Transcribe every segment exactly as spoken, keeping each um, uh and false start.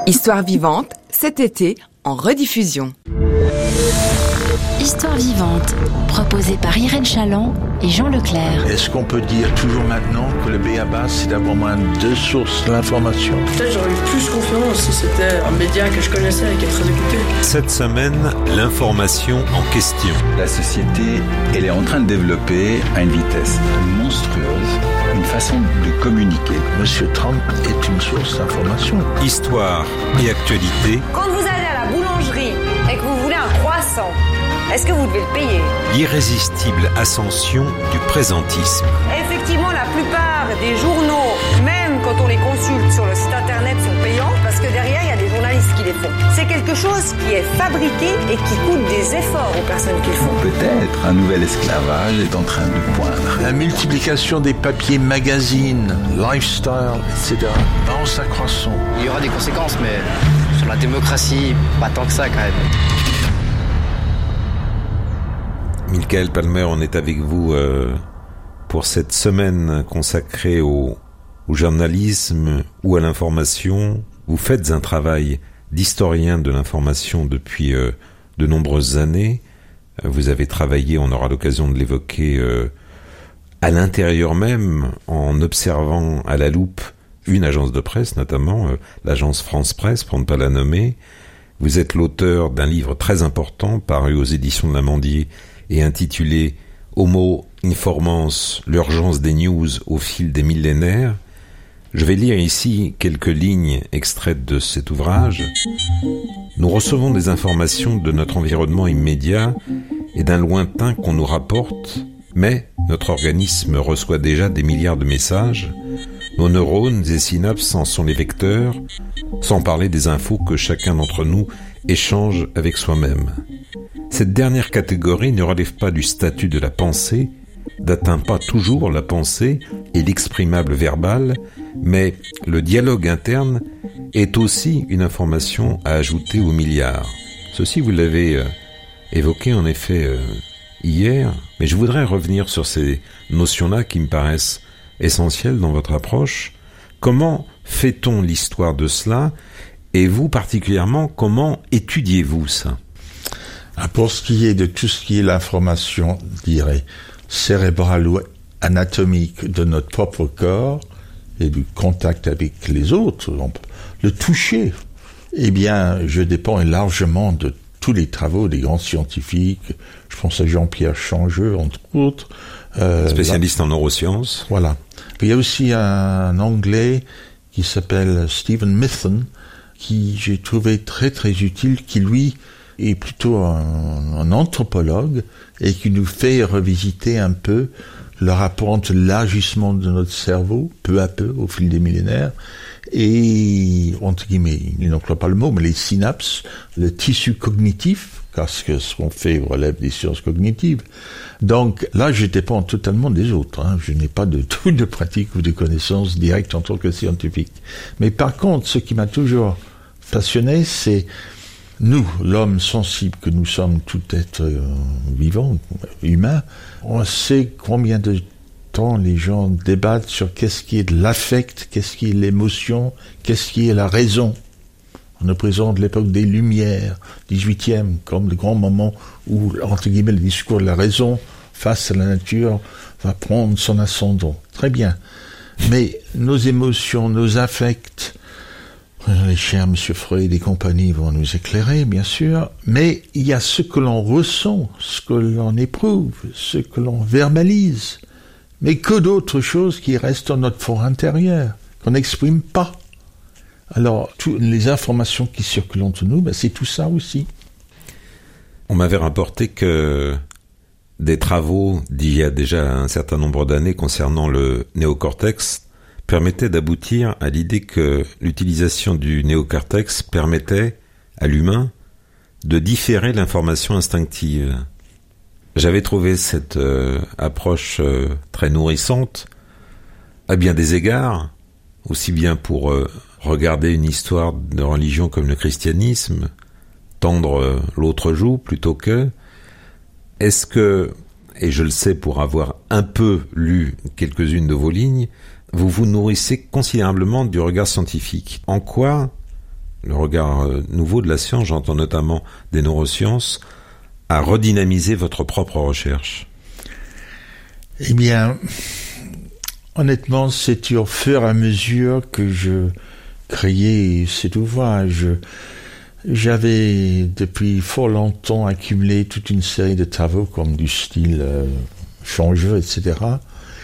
Histoire vivante, cet été, en rediffusion. Histoire vivante, proposée par Irène Chaland et Jean Leclerc. Est-ce qu'on peut dire toujours maintenant que le B A B A, c'est d'avoir moins deux sources de l'information ? Peut-être j'aurais eu plus confiance si c'était un média que je connaissais et qui est très écouté. Cette semaine, l'information en question. La société, elle est en train de développer à une vitesse monstrueuse une façon de communiquer. Monsieur Trump est une source d'information. Histoire et actualité. Quand vous allez à la boulangerie et que vous voulez un croissant, est-ce que vous devez le payer ? L'irrésistible ascension du présentisme. Effectivement, la plupart des journaux, même quand on les consulte sur le site internet, sont payants parce que derrière, il y a des journalistes qui les font. C'est quelque chose qui est fabriqué et qui coûte des efforts aux personnes qui le font. Peut-être un nouvel esclavage est en train de poindre. La multiplication des papiers magazines, lifestyle, et cetera va en s'accroissant. Il y aura des conséquences, mais sur la démocratie, pas tant que ça quand même. Michael Palmer, on est avec vous euh, pour cette semaine consacrée au, au journalisme ou à l'information. Vous faites un travail d'historien de l'information depuis euh, de nombreuses années. Vous avez travaillé, on aura l'occasion de l'évoquer, euh, à l'intérieur même, en observant à la loupe une agence de presse, notamment euh, l'agence France Presse, pour ne pas la nommer. Vous êtes l'auteur d'un livre très important paru aux éditions de l'Amandier et intitulé « Homo informans, l'urgence des news au fil des millénaires ». Je vais lire ici quelques lignes extraites de cet ouvrage. « Nous recevons des informations de notre environnement immédiat et d'un lointain qu'on nous rapporte, mais notre organisme reçoit déjà des milliards de messages. Nos neurones et synapses en sont les vecteurs, sans parler des infos que chacun d'entre nous échange avec soi-même. Cette dernière catégorie ne relève pas du statut de la pensée, n'atteint pas toujours la pensée et l'exprimable verbal, mais le dialogue interne est aussi une information à ajouter aux milliards. Ceci, vous l'avez euh, évoqué en effet euh, hier, mais je voudrais revenir sur ces notions-là qui me paraissent essentielles dans votre approche. Comment fait-on l'histoire de cela ? Et vous particulièrement, comment étudiez-vous ça ? Pour ce qui est de tout ce qui est l'information, je dirais, cérébrale ou anatomique de notre propre corps et du contact avec les autres, le toucher, eh bien, je dépends largement de tous les travaux des grands scientifiques. Je pense à Jean-Pierre Changeux, entre autres. Euh, Spécialiste là, en neurosciences. Voilà. Puis il y a aussi un Anglais qui s'appelle Stephen Mithun, qui j'ai trouvé très très utile, qui lui est plutôt un, un anthropologue et qui nous fait revisiter un peu le rapport entre l'agissement de notre cerveau, peu à peu, au fil des millénaires, et, entre guillemets, il n'emploie pas le mot, mais les synapses, le tissu cognitif, parce que ce qu'on fait relève des sciences cognitives. Donc là, je dépends totalement des autres. Hein. Je n'ai pas de tout de pratique ou de connaissances directes en tant que scientifique. Mais par contre, ce qui m'a toujours passionné, c'est nous, l'homme sensible que nous sommes, tout être euh, vivant, humain, on sait combien de temps les gens débattent sur qu'est-ce qui est de l'affect, qu'est-ce qui est l'émotion, qu'est-ce qui est la raison. On nous présente l'époque des Lumières, dix-huitième, comme le grand moment où, entre guillemets, le discours de la raison face à la nature va prendre son ascendant. Très bien. Mais nos émotions, nos affects, les chers M. Freud et compagnie vont nous éclairer, bien sûr, mais il y a ce que l'on ressent, ce que l'on éprouve, ce que l'on verbalise, mais que d'autres choses qui restent dans notre fort intérieur, qu'on n'exprime pas. Alors, toutes les informations qui circulent entre nous, ben c'est tout ça aussi. On m'avait rapporté que des travaux d'il y a déjà un certain nombre d'années concernant le néocortex permettait d'aboutir à l'idée que l'utilisation du néocortex permettait à l'humain de différer l'information instinctive. J'avais trouvé cette euh, approche euh, très nourrissante à bien des égards, aussi bien pour euh, regarder une histoire de religion comme le christianisme, tendre euh, l'autre joue plutôt que... Est-ce que, et je le sais pour avoir un peu lu quelques-unes de vos lignes, vous vous nourrissez considérablement du regard scientifique. En quoi le regard euh, nouveau de la science, j'entends notamment des neurosciences, à redynamiser votre propre recherche? Eh bien, honnêtement, c'est au fur et à mesure que je créais cet ouvrage. J'avais depuis fort longtemps accumulé toute une série de travaux comme du style euh, changeux, et cetera.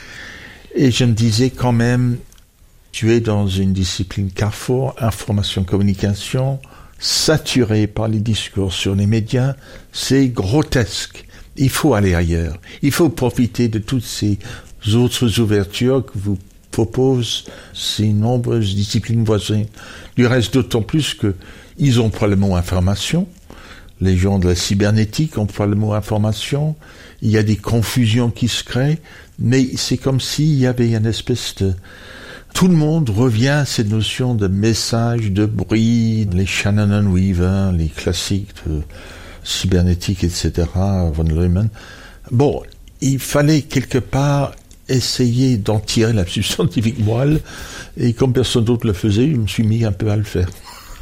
Et je me disais quand même, tu es dans une discipline carrefour, information-communication, saturée par les discours sur les médias, c'est grotesque. Il faut aller ailleurs. Il faut profiter de toutes ces autres ouvertures que vous proposent ces nombreuses disciplines voisines. Du reste, d'autant plus que ils emploient le mot information. Les gens de la cybernétique emploient le mot information. Il y a des confusions qui se créent, mais c'est comme s'il y avait une espèce de... Tout le monde revient à cette notion de message, de bruit, les Shannon and Weaver, les classiques de cybernétique, et cetera, von Neumann. Bon, il fallait quelque part essayer d'en tirer la scientifique moelle, et comme personne d'autre le faisait, je me suis mis un peu à le faire.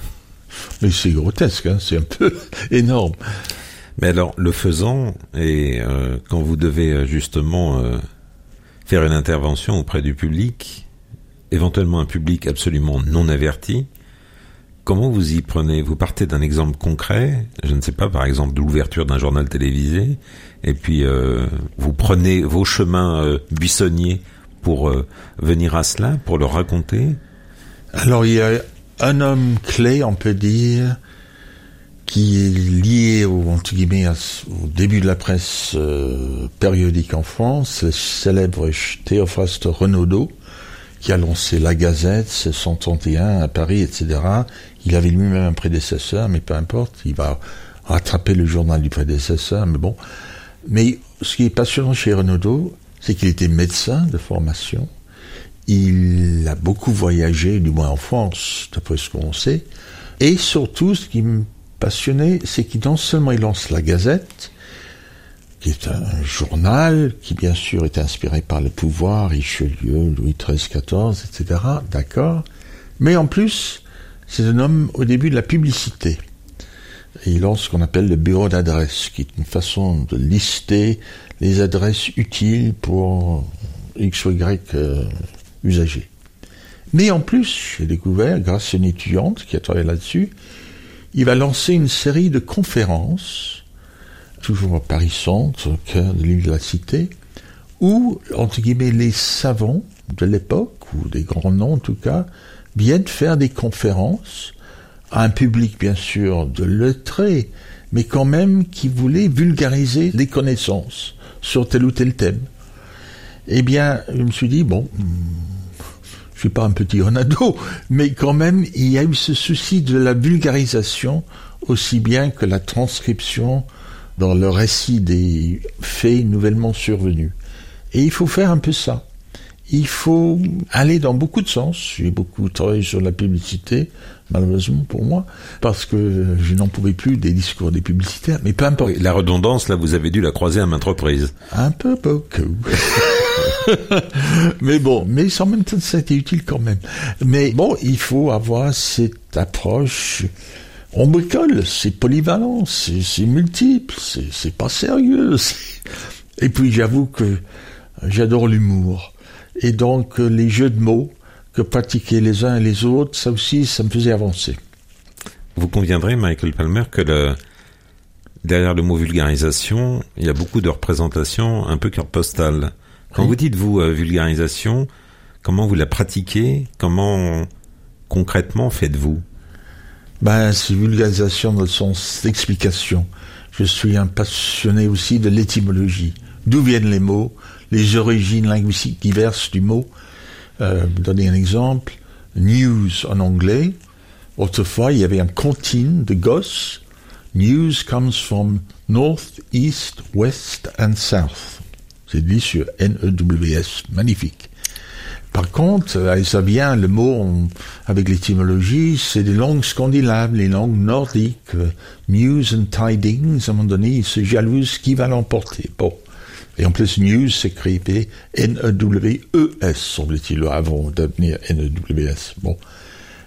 Mais c'est grotesque, hein, c'est un peu énorme. Mais alors, le faisant, et euh, quand vous devez justement euh, faire une intervention auprès du public, éventuellement un public absolument non averti, comment vous y prenez? Vous partez d'un exemple concret, je ne sais pas, par exemple de l'ouverture d'un journal télévisé, et puis euh, vous prenez vos chemins euh, buissonniers pour euh, venir à cela, pour le raconter? Alors il y a un homme clé, on peut dire, qui est lié au, entre guillemets, au début de la presse euh, périodique en France, le célèbre Théophraste Renaudot, qui a lancé La Gazette, cent trente et un à Paris, et cetera. Il avait lui-même un prédécesseur, mais peu importe, il va rattraper le journal du prédécesseur, mais bon. Mais ce qui est passionnant chez Renaudot, c'est qu'il était médecin de formation. Il a beaucoup voyagé, du moins en France, d'après ce qu'on sait. Et surtout, ce qui me passionnait, c'est qu'il non seulement il lance La Gazette, qui est un journal qui, bien sûr, est inspiré par le pouvoir, Richelieu, Louis treize, quatorze, et cetera, d'accord. Mais en plus, c'est un homme au début de la publicité. Et il lance ce qu'on appelle le bureau d'adresse, qui est une façon de lister les adresses utiles pour X ou Y euh, usagers. Mais en plus, j'ai découvert, grâce à une étudiante qui a travaillé là-dessus, il va lancer une série de conférences, toujours à Paris-Centre, au cœur de l'île de la Cité, où, entre guillemets, les savants de l'époque, ou des grands noms en tout cas, viennent faire des conférences à un public, bien sûr, de lettrés, mais quand même qui voulait vulgariser les connaissances sur tel ou tel thème. Eh bien, je me suis dit, bon, je suis pas un petit Renaudot, mais quand même, il y a eu ce souci de la vulgarisation, aussi bien que la transcription dans le récit des faits nouvellement survenus. Et il faut faire un peu ça. Il faut aller dans beaucoup de sens. J'ai beaucoup travaillé sur la publicité, malheureusement pour moi, parce que je n'en pouvais plus des discours des publicitaires, mais peu importe. Oui, la redondance, là, vous avez dû la croiser à maintes reprises. Un peu beaucoup. Mais bon, mais en même temps, ça a été utile quand même. Mais bon, il faut avoir cette approche. On bricole, c'est polyvalent, c'est, c'est multiple, c'est, c'est pas sérieux. C'est... Et puis j'avoue que j'adore l'humour. Et donc les jeux de mots que pratiquaient les uns et les autres, ça aussi, ça me faisait avancer. Vous conviendrez, Michael Palmer, que le... derrière le mot vulgarisation, il y a beaucoup de représentations un peu carte postale. Quand oui. Vous dites, vous, euh, vulgarisation, comment vous la pratiquez? Comment concrètement faites-vous? Ben, c'est vulgarisation dans le sens d'explication. Je suis un passionné aussi de l'étymologie. D'où viennent les mots, les origines linguistiques diverses du mot. Euh, donner un exemple. News en anglais. Autrefois, il y avait un comptine de gosses. News comes from north, east, west and south. C'est dit sur N E W S. Magnifique. Par contre, ça vient, le mot, on, avec l'étymologie, c'est des langues scandinaves, les langues nordiques. News and tidings, à un moment donné, ils se jalousent qui va l'emporter. Bon. Et en plus, news s'écrivait N E W E S, semble-t-il, avant de devenir N E W S. Bon.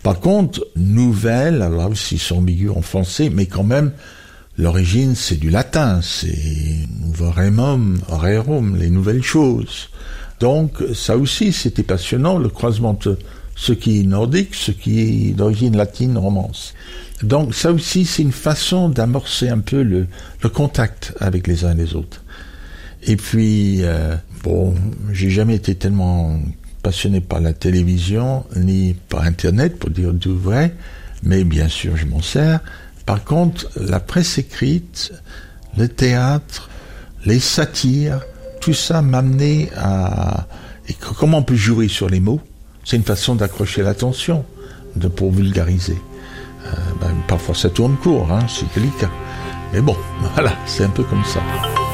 Par contre, nouvelles, alors là aussi c'est ambigu en français, mais quand même, l'origine c'est du latin, c'est veremum, rerum, les nouvelles choses. Donc ça aussi c'était passionnant, le croisement de ce qui est nordique, ce qui est d'origine latine, romance. Donc ça aussi c'est une façon d'amorcer un peu le, le contact avec les uns et les autres. Et puis, euh, bon, j'ai jamais été tellement passionné par la télévision, ni par Internet, pour dire du vrai, mais bien sûr je m'en sers. Par contre, la presse écrite, le théâtre, les satires, tout ça m'a amené à... Et comment on peut jouer sur les mots? C'est une façon d'accrocher l'attention, de pour vulgariser. Euh, ben, parfois ça tourne court, hein, c'est délicat. Mais bon, voilà, c'est un peu comme ça.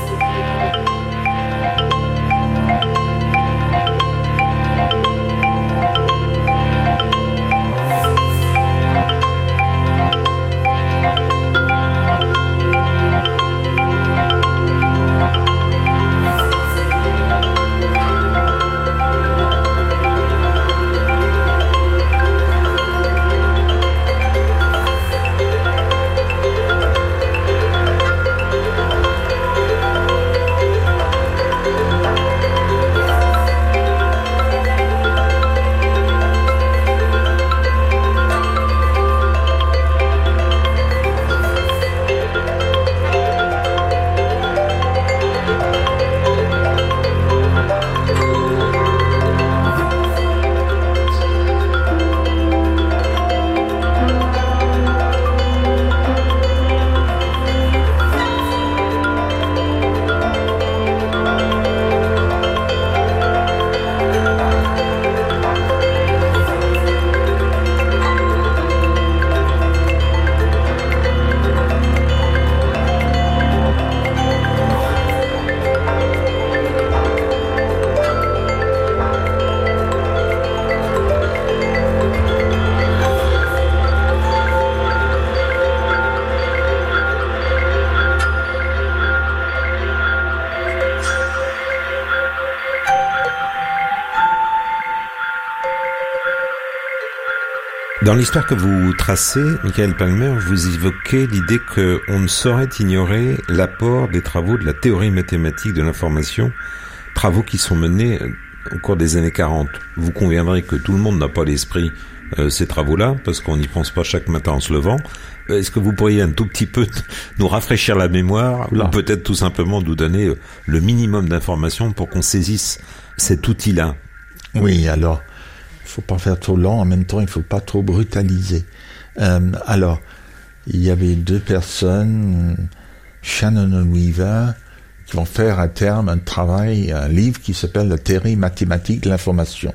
Dans l'histoire que vous tracez, Michael Palmer, vous évoquez l'idée qu'on ne saurait ignorer l'apport des travaux de la théorie mathématique de l'information, travaux qui sont menés au cours des années quarante. Vous conviendrez que tout le monde n'a pas à l'esprit euh, ces travaux-là, parce qu'on n'y pense pas chaque matin en se levant. Est-ce que vous pourriez un tout petit peu nous rafraîchir la mémoire, Là. ou peut-être tout simplement nous donner le minimum d'informations pour qu'on saisisse cet outil-là? Oui, alors... Il ne faut pas faire trop lent, en même temps il ne faut pas trop brutaliser. Euh, alors, il y avait deux personnes, Shannon et Weaver, qui vont faire à terme un travail, un livre qui s'appelle La théorie mathématique de l'information.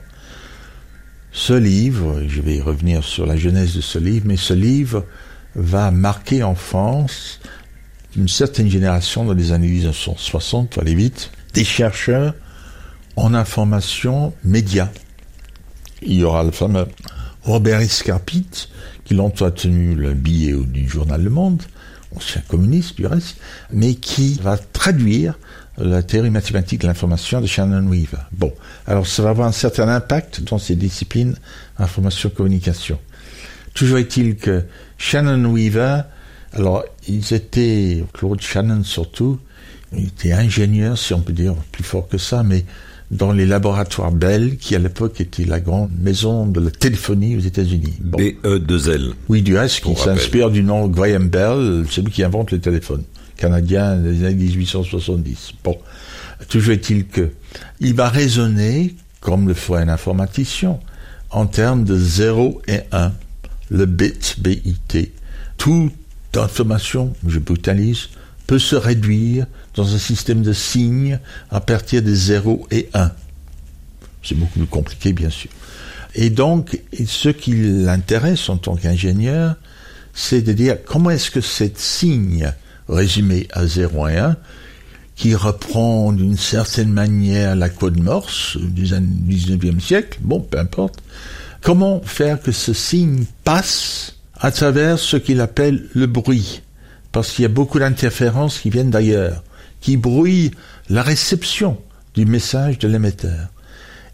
Ce livre, je vais revenir sur la genèse de ce livre, mais ce livre va marquer en France une certaine génération dans les années dix-neuf cent soixante, pour aller vite, des chercheurs en information média. Il y aura le fameux Robert Escarpit, qui longtemps a tenu le billet du journal Le Monde, ancien communiste du reste, mais qui va traduire la théorie mathématique de l'information de Shannon Weaver. Bon, alors ça va avoir un certain impact dans ces disciplines information-communication. Toujours est-il que Shannon Weaver, alors ils étaient, Claude Shannon surtout, il était ingénieur, si on peut dire, plus fort que ça, mais dans les laboratoires Bell, qui à l'époque était la grande maison de la téléphonie aux États-Unis. Bon. B E deux L. Oui, du reste, qui s'inspire du nom Graham Bell, celui qui invente le téléphone, canadien des années dix-huit cent soixante-dix. Bon, toujours est-il que il va raisonner, comme le ferait un informaticien, en termes de zéro et un, le bit, B I T. Toute information, je brutalise, peut se réduire dans un système de signes à partir de zéro et un. C'est beaucoup plus compliqué, bien sûr. Et donc, ce qui l'intéresse en tant qu'ingénieur, c'est de dire comment est-ce que cet signe résumé à zéro et un, qui reprend d'une certaine manière la code Morse du dix-neuvième siècle, bon, peu importe, comment faire que ce signe passe à travers ce qu'il appelle le bruit, parce qu'il y a beaucoup d'interférences qui viennent d'ailleurs, qui brouillent la réception du message de l'émetteur.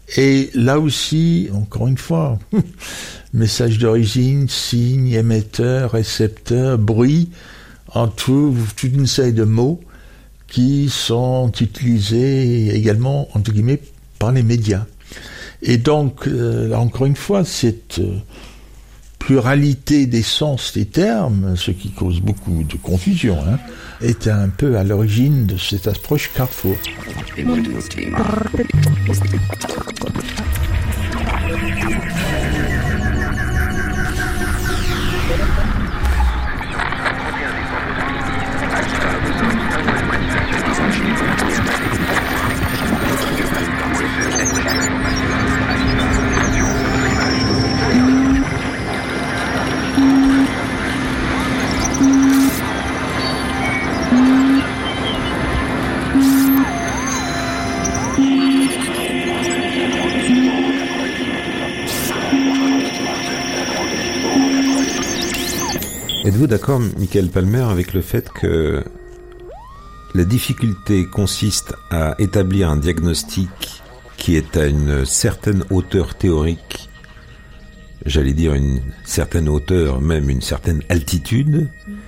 Et là aussi, encore une fois, message d'origine, signe, émetteur, récepteur, bruit, en tout, toute une série de mots qui sont utilisés également, entre guillemets, par les médias. Et donc, euh, encore une fois, cette euh, pluralité des sens des termes, ce qui cause beaucoup de confusion, hein, est un peu à l'origine de cette approche Carrefour. Êtes-vous d'accord, Michael Palmer, avec le fait que la difficulté consiste à établir un diagnostic qui est à une certaine hauteur théorique, j'allais dire une certaine hauteur, même une certaine altitude,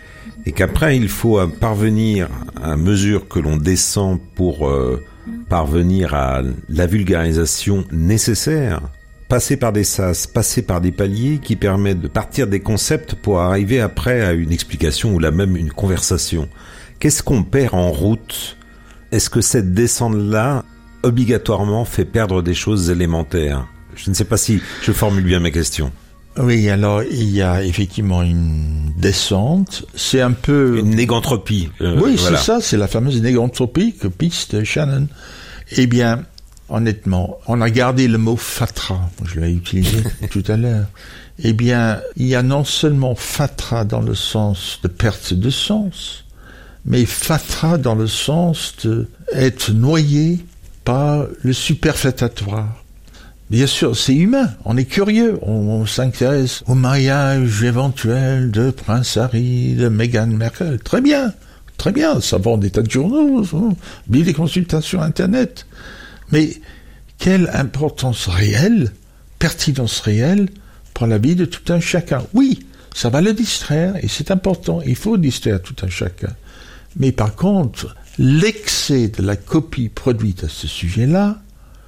et qu'après il faut parvenir, à mesure que l'on descend pour euh, parvenir à la vulgarisation nécessaire, passer par des sas, passer par des paliers qui permettent de partir des concepts pour arriver après à une explication ou là même une conversation. Qu'est-ce qu'on perd en route? Est-ce que cette descente-là, obligatoirement, fait perdre des choses élémentaires? Je ne sais pas si je formule bien ma question. Oui, alors il y a effectivement une descente, c'est un peu... Une négantropie. Euh, oui, voilà. C'est ça, c'est la fameuse négantropie que piste Shannon. Eh bien, honnêtement, on a gardé le mot fatras, je l'ai utilisé tout à l'heure. Eh bien, il y a non seulement fatras dans le sens de perte de sens, mais fatras dans le sens de être noyé par le superfétatoire. Bien sûr, c'est humain, on est curieux, on, on s'intéresse au mariage éventuel de Prince Harry, de Meghan Markle. Très bien, très bien, ça vend des tas de journaux, billes des consultations Internet. Mais quelle importance réelle, pertinence réelle pour la vie de tout un chacun? Oui, ça va le distraire et c'est important, il faut distraire tout un chacun. Mais par contre, l'excès de la copie produite à ce sujet-là,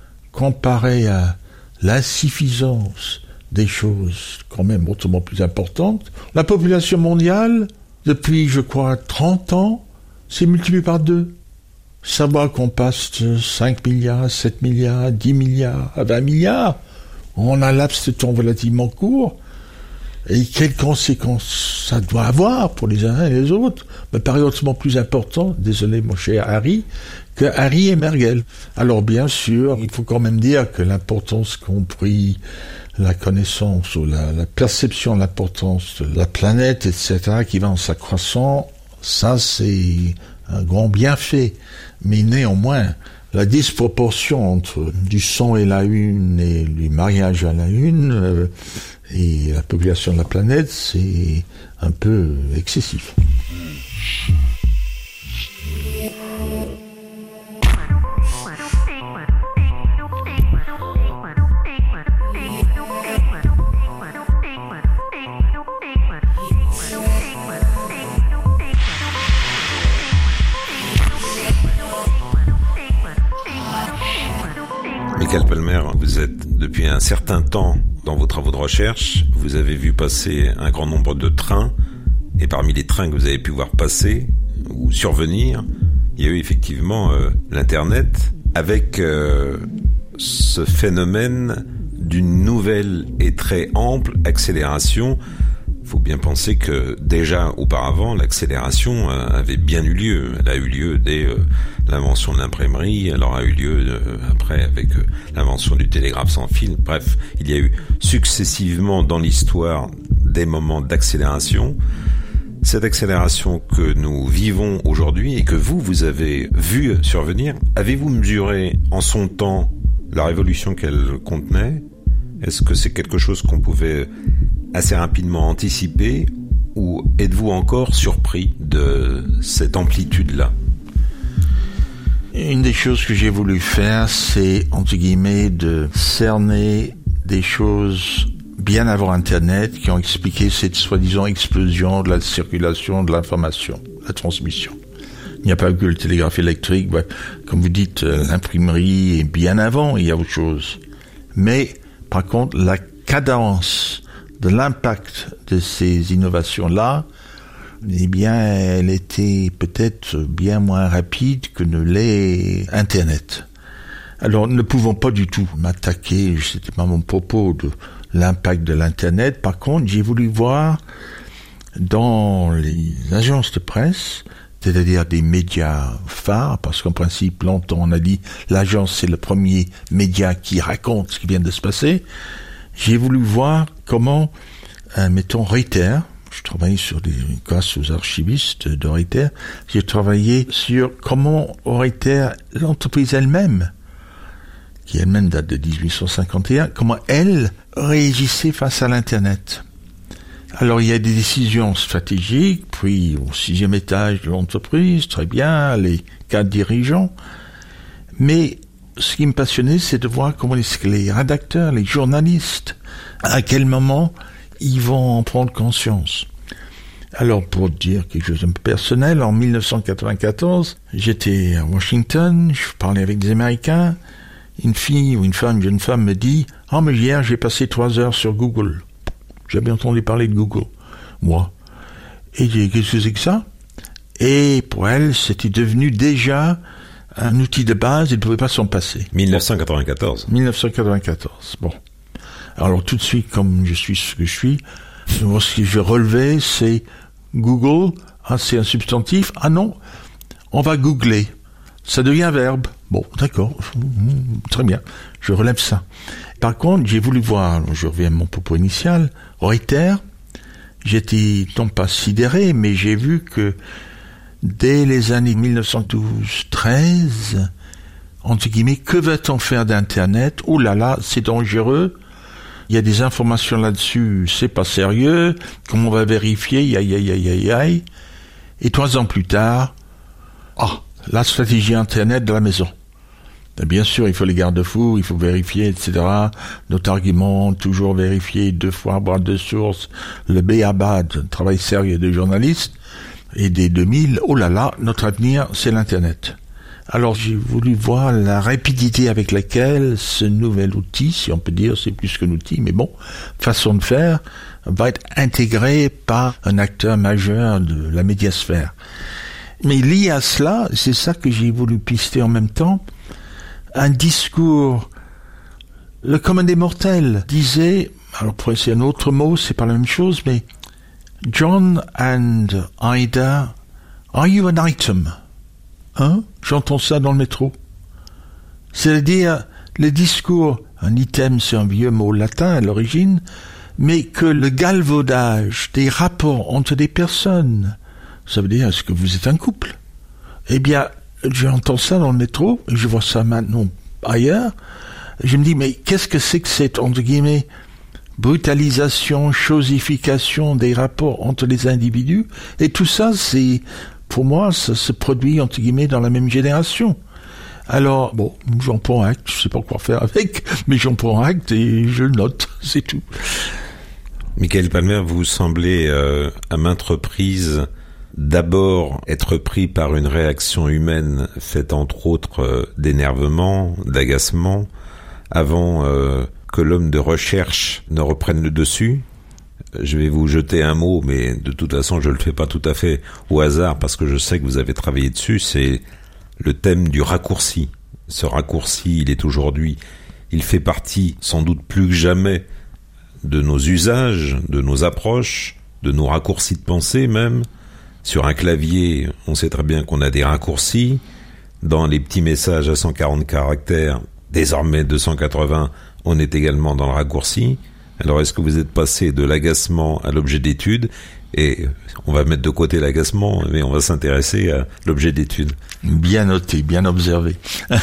comparé à l'insuffisance des choses quand même autrement plus importantes, la population mondiale, depuis je crois trente ans, s'est multipliée par deux. Savoir qu'on passe de cinq milliards, sept milliards, dix milliards à vingt milliards, en un laps de temps relativement court, et quelles conséquences ça doit avoir pour les uns et les autres, me paraît autrement plus important, désolé mon cher Harry, que Harry et Meghan. Alors bien sûr, il faut quand même dire que l'importance qu'ont pris la connaissance ou la, la perception de l'importance de la planète, et cetera, qui va en s'accroissant, ça c'est un grand bienfait. Mais néanmoins, la disproportion entre du sang et la une et du mariage à la une euh, et la population de la planète, c'est un peu excessif. Michael Palmer, vous êtes depuis un certain temps dans vos travaux de recherche, vous avez vu passer un grand nombre de trains, et parmi les trains que vous avez pu voir passer ou survenir, il y a eu effectivement euh, l'Internet, avec euh, ce phénomène d'une nouvelle et très ample accélération. Il faut bien penser que déjà auparavant, l'accélération euh, avait bien eu lieu. Elle a eu lieu dès euh, l'invention de l'imprimerie, elle aura eu lieu euh, après avec euh, l'invention du télégraphe sans fil. Bref, il y a eu successivement dans l'histoire des moments d'accélération. Cette accélération que nous vivons aujourd'hui et que vous, vous avez vu survenir, avez-vous mesuré en son temps la révolution qu'elle contenait? Est-ce que c'est quelque chose qu'on pouvait assez rapidement anticiper, ou êtes-vous encore surpris de cette amplitude-là? Une des choses que j'ai voulu faire, c'est, entre guillemets, de cerner des choses bien avant Internet qui ont expliqué cette soi-disant explosion de la circulation de l'information, la transmission. Il n'y a pas que le télégraphe électrique, bah, comme vous dites, l'imprimerie est bien avant, il y a autre chose. Mais, par contre, la cadence de l'impact de ces innovations-là, eh bien, elle était peut-être bien moins rapide que ne l'est Internet. Alors, ne pouvons pas du tout m'attaquer, c'était pas mon propos, de l'impact de l'Internet. Par contre, j'ai voulu voir dans les agences de presse, c'est-à-dire des médias phares, parce qu'en principe, longtemps on a dit l'agence c'est le premier média qui raconte ce qui vient de se passer. J'ai voulu voir comment, euh, mettons Reuters, je travaillais sur des, grâce aux archivistes de Reuters, j'ai travaillé sur comment Reuters, l'entreprise elle-même, qui elle-même date de dix-huit cent cinquante et un, comment elle réagissait face à l'Internet. Alors il y a des décisions stratégiques, puis au sixième étage de l'entreprise, très bien, les cadres dirigeants. Mais ce qui me passionnait, c'est de voir comment les, les rédacteurs, les journalistes, à quel moment ils vont en prendre conscience. Alors pour dire quelque chose d'un peu personnel, en dix-neuf cent quatre-vingt-quatorze, j'étais à Washington, je parlais avec des Américains. Une fille ou une femme, une jeune femme me dit « Ah, mais hier, j'ai passé trois heures sur Google. » J'avais entendu parler de Google, moi. Et j'ai dit « Qu'est-ce que c'est que ça ?» Et pour elle, c'était devenu déjà un outil de base, elle ne pouvait pas s'en passer. dix-neuf cent quatre-vingt-quatorze. dix-neuf cent quatre-vingt-quatorze, bon. Alors tout de suite, comme je suis ce que je suis, moi, ce que je relevais, c'est Google, ah, c'est un substantif, ah non, on va googler. Ça devient un verbe. Bon, d'accord, très bien, je relève ça. Par contre, j'ai voulu voir, je reviens à mon propos initial, Reuters, j'étais non pas sidéré, mais j'ai vu que dès les années dix-neuf cent douze treize, entre guillemets, que va-t-on faire d'Internet? Oh là là, c'est dangereux, il y a des informations là-dessus, c'est pas sérieux, comment on va vérifier, aïe aïe aïe aïe aïe. Et trois ans plus tard, ah, la stratégie Internet de la maison. Et bien sûr, il faut les garde-fous, il faut vérifier, et cetera. Notre argument, toujours vérifier deux fois, avoir deux sources, le B A B A D, travail sérieux des journalistes, et des deux mille, oh là là, notre avenir, c'est l'Internet. Alors j'ai voulu voir la rapidité avec laquelle ce nouvel outil, si on peut dire, c'est plus qu'un outil, mais bon, façon de faire, va être intégré par un acteur majeur de la médiasphère. Mais lié à cela, c'est ça que j'ai voulu pister en même temps, un discours. Le commun des mortels disait, alors pour essayer un autre mot, c'est pas la même chose, mais John and Ida, are you an item? Hein? J'entends ça dans le métro. C'est-à-dire, le discours, un item c'est un vieux mot latin à l'origine, mais que le galvaudage des rapports entre des personnes, ça veut dire, est-ce que vous êtes un couple? Eh bien, j'entends ça dans le métro, et je vois ça maintenant ailleurs, je me dis, mais qu'est-ce que c'est que cette, entre guillemets, brutalisation, chosification des rapports entre les individus? Et tout ça, c'est, pour moi, ça se produit, entre guillemets, dans la même génération. Alors, bon, j'en prends acte, je sais pas quoi faire avec, mais j'en prends acte et je le note, c'est tout. Michael Palmer, vous semblez, euh, à maintes reprises, d'abord être pris par une réaction humaine faite entre autres euh, d'énervement, d'agacement, avant euh, que l'homme de recherche ne reprenne le dessus. Je vais vous jeter un mot, mais de toute façon je le fais pas tout à fait au hasard parce que je sais que vous avez travaillé dessus, c'est le thème du raccourci. Ce raccourci, il est aujourd'hui, il fait partie sans doute plus que jamais de nos usages, de nos approches, de nos raccourcis de pensée même. Sur un clavier, on sait très bien qu'on a des raccourcis. Dans les petits messages à cent quarante caractères, désormais deux cent quatre-vingts, on est également dans le raccourci. Alors est-ce que vous êtes passé de l'agacement à l'objet d'étude? Et on va mettre de côté l'agacement, mais on va s'intéresser à l'objet d'étude. Bien noté, bien observé.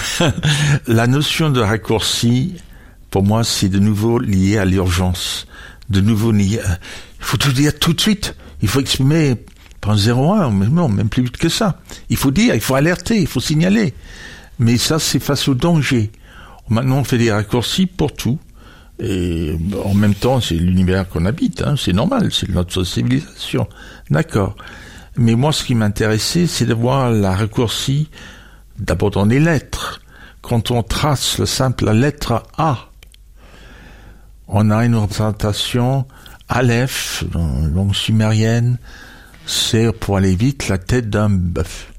La notion de raccourci, pour moi, c'est de nouveau lié à l'urgence. De nouveau lié à... Il faut tout dire tout de suite. Il faut exprimer... Pas zéro un, mais non, même plus vite que ça. Il faut dire, il faut alerter, il faut signaler. Mais ça, c'est face au danger. Maintenant, on fait des raccourcis pour tout. Et en même temps, c'est l'univers qu'on habite, hein, c'est normal, c'est notre civilisation. D'accord. Mais moi, ce qui m'intéressait, c'est de voir la raccourci d'abord dans les lettres. Quand on trace le simple, la lettre A, on a une représentation Aleph, dans la langue sumérienne, c'est, pour aller vite, la tête d'un bœuf.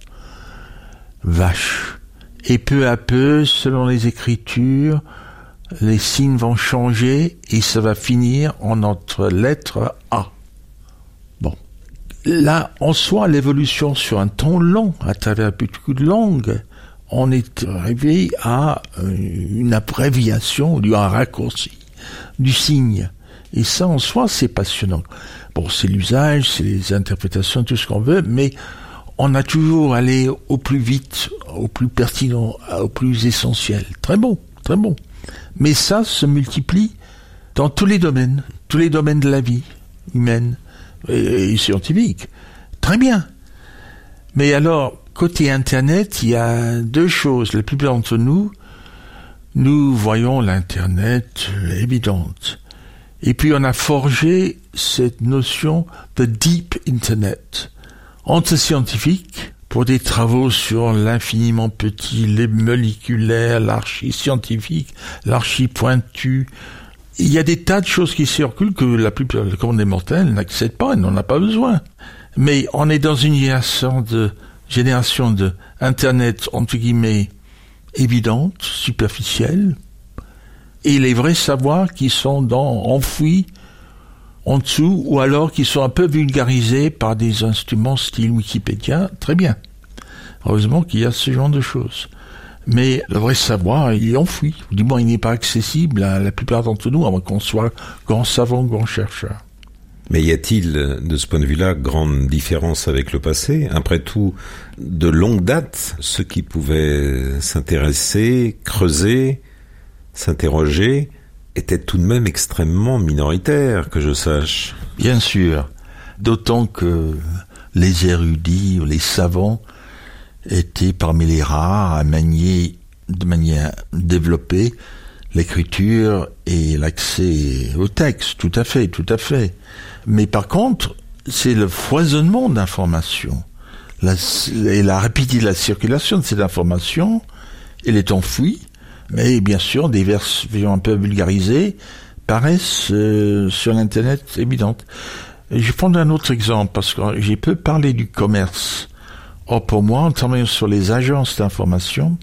Vache. Et peu à peu, selon les écritures, les signes vont changer et ça va finir en notre lettre A. Bon. Là, en soi, l'évolution sur un temps long, à travers beaucoup de langues, on est arrivé à une abréviation ou un raccourci du signe. Et ça, en soi, c'est passionnant. Bon, c'est l'usage, c'est les interprétations, tout ce qu'on veut, mais on a toujours allé au plus vite, au plus pertinent, au plus essentiel. Très bon, très bon. Mais ça se multiplie dans tous les domaines, tous les domaines de la vie humaine et, et scientifique. Très bien. Mais alors, côté Internet, il y a deux choses. La plupart d'entre nous, nous voyons l'Internet évidente. Et puis on a forgé cette notion de Deep Internet. Entre scientifiques, pour des travaux sur l'infiniment petit, les moléculaires, l'archi-scientifique, l'archi-pointu, il y a des tas de choses qui circulent que la plupart du commun des mortels n'accèdent pas et n'en a pas besoin. Mais on est dans une génération de, génération de Internet, entre guillemets, évidente, superficielle, et les vrais savoirs qui sont dans, enfouis en dessous, ou alors qui sont un peu vulgarisés par des instruments style Wikipédia, très bien. Heureusement qu'il y a ce genre de choses. Mais le vrai savoir, il est enfoui. Du moins, il n'est pas accessible à la plupart d'entre nous, à moins qu'on soit grand savant, grand chercheur. Mais y a-t-il, de ce point de vue-là, grande différence avec le passé ? Après tout, de longue date, ceux qui pouvaient s'intéresser, creuser, s'interroger, étaient tout de même extrêmement minoritaires, que je sache. Bien sûr. D'autant que les érudits ou les savants étaient parmi les rares à manier de manière développée l'écriture et l'accès au texte. Tout à fait, tout à fait. Mais par contre, c'est le foisonnement d'informations. La, et la rapidité de la circulation de cette information, elle est enfouie, mais bien sûr, des versions un peu vulgarisées paraissent euh, sur l'Internet évidentes. Je vais prendre un autre exemple, parce que j'ai peu parlé du commerce. Or, pour moi, en travaillant sur les agences d'information,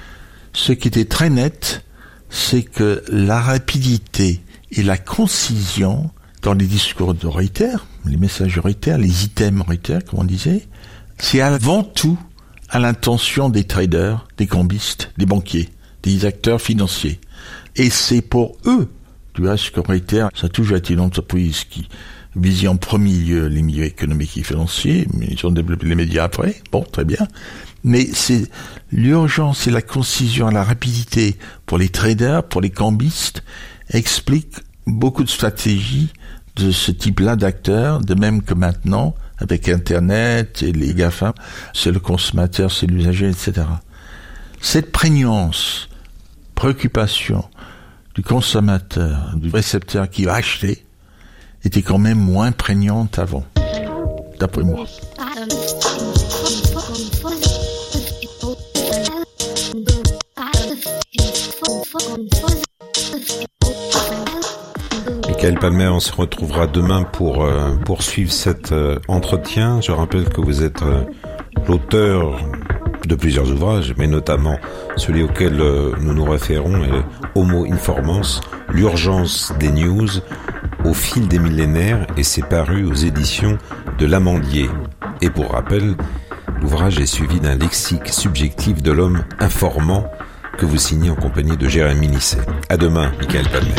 ce qui était très net, c'est que la rapidité et la concision dans les discours de Reuters, les messages Reuters, les items Reuters, comme on disait, c'est avant tout à l'intention des traders, des cambistes, des banquiers, des acteurs financiers. Et c'est pour eux, tu vois, que Reuters, ça a toujours été une entreprise qui visait en premier lieu les milieux économiques et financiers, mais ils ont développé les médias après, bon, très bien. Mais c'est l'urgence et la concision et la rapidité pour les traders, pour les cambistes, explique beaucoup de stratégies de ce type-là d'acteurs, de même que maintenant, avec Internet et les GAFA, c'est le consommateur, c'est l'usager, et cetera. Cette prégnance, préoccupation du consommateur, du récepteur qui va acheter, était quand même moins prégnante avant, d'après moi. Michael Palmer, on se retrouvera demain pour euh, poursuivre cet euh, entretien. Je rappelle que vous êtes euh, l'auteur de plusieurs ouvrages, mais notamment celui auquel euh, nous nous référons, est Homo Informans, l'urgence des news au fil des millénaires, et c'est paru aux éditions de l'Amandier. Et pour rappel, l'ouvrage est suivi d'un lexique subjectif de l'homme informant que vous signez en compagnie de Jérémy Nisset. À demain, Michael Palmer.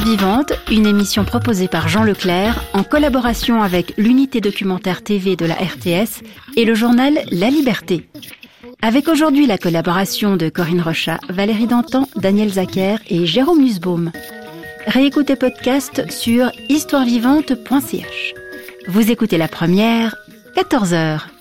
vivante, une émission proposée par Jean Leclerc en collaboration avec l'unité documentaire T V de la R T S et le journal La Liberté. Avec aujourd'hui la collaboration de Corinne Rochat, Valérie Dantan, Daniel Zacher et Jérôme Nussbaum. Réécoutez podcast sur histoire vivante point c h. Vous écoutez la première, quatorze heures.